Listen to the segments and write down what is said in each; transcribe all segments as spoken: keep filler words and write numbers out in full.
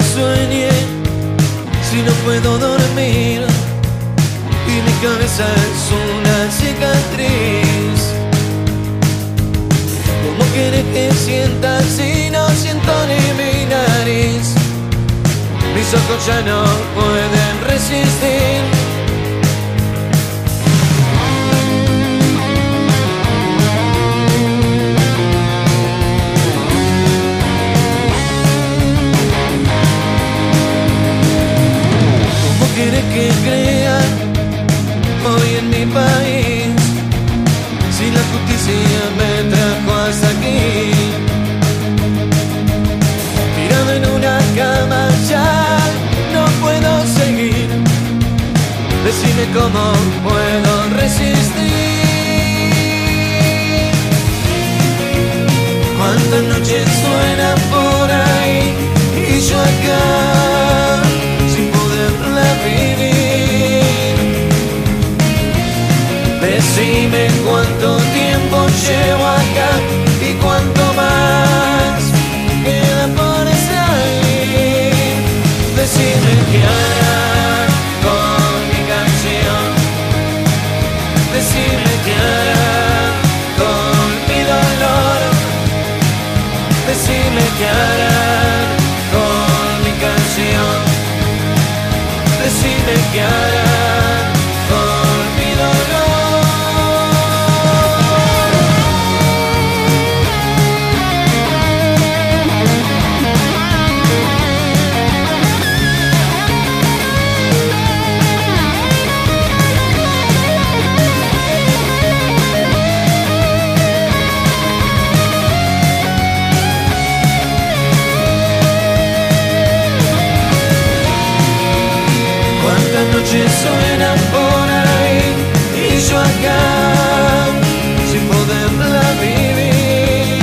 sueñe si no puedo dormir y mi cabeza es una cicatriz? ¿Cómo quieres que sienta si no siento ni mi nariz? Mis ojos ya no pueden resistir. ¿Quieres que crea hoy en mi país si la justicia me trajo hasta aquí? Tirado en una cama ya no puedo seguir. Decime cómo puedo resistir. Cuántas noches suenan por ahí y yo acá vivir. Decime cuánto tiempo llevo acá y cuánto más queda por salir. Decime qué hará con mi canción. Decime qué hará con mi dolor. Decime qué hará con mi canción. Decime qué hará con mi dolor. Cuántas noches suenan por ahí y yo acá sin poderla vivir.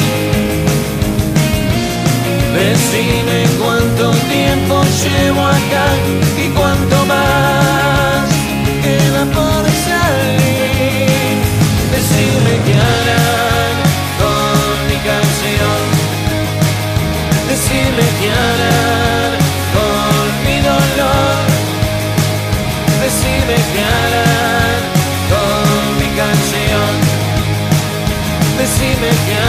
Decime cuánto tiempo llevo acá y cuánto más queda por salir. Decime qué harán con mi canción. Decime qué harán con mi dolor. Decime qué harán con mi canción. Decime qué harán.